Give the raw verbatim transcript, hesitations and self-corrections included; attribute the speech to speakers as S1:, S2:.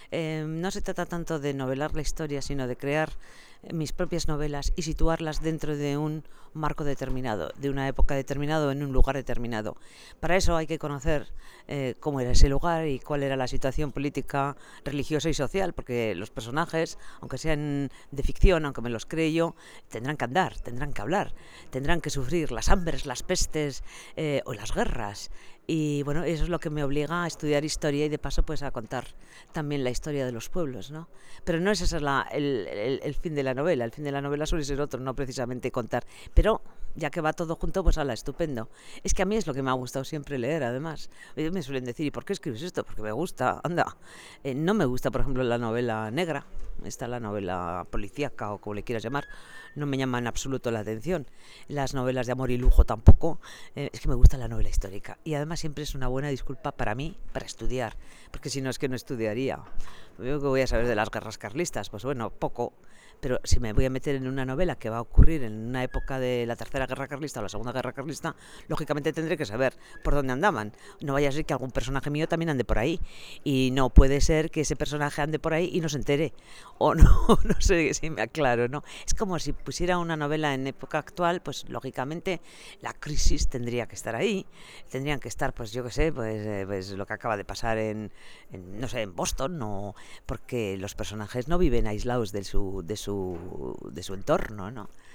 S1: Eh, no se trata tanto de novelar la historia, sino de crear mis propias novelas y situarlas dentro de un marco determinado, de una época determinada, en un lugar determinado. Para eso hay que conocer eh, cómo era ese lugar y cuál era la situación política, religiosa y social, porque los personajes, aunque sean de ficción, aunque me los cree yo, tendrán que andar, tendrán que hablar, tendrán que sufrir las hambres, las pestes eh, o las guerras. Y bueno, eso es lo que me obliga a estudiar historia y de paso pues a contar también la historia de los pueblos, ¿no? Pero no es ese la, el, el, el fin de la novela, el fin de la novela suele ser otro, no precisamente contar. Pero ya que va todo junto, pues ala, estupendo. Es que a mí es lo que me ha gustado siempre leer, además. Me suelen decir, ¿y por qué escribes esto? Porque me gusta, anda. Eh, no me gusta, por ejemplo, la novela negra, está la novela policíaca o como le quieras llamar, no me llama en absoluto la atención. Las novelas de amor y lujo tampoco. Eh, es que me gusta la novela histórica. Y además siempre es una buena disculpa para mí, para estudiar, porque si no es que no estudiaría. Yo que voy a saber de las guerras carlistas, pues bueno, poco. Pero si me voy a meter en una novela que va a ocurrir en una época de la Tercera Guerra Carlista o la Segunda Guerra Carlista, lógicamente tendré que saber por dónde andaban. No vaya a ser que algún personaje mío también ande por ahí. Y no puede ser que ese personaje ande por ahí y no se entere. O no, no sé si me aclaro, ¿no? Es como si pusiera una novela en época actual, pues lógicamente la crisis tendría que estar ahí. Tendrían que estar, pues yo qué sé, pues, eh, pues lo que acaba de pasar en, en, no sé, en Boston, no, porque los personajes no viven aislados de su, de su, de su entorno, ¿no?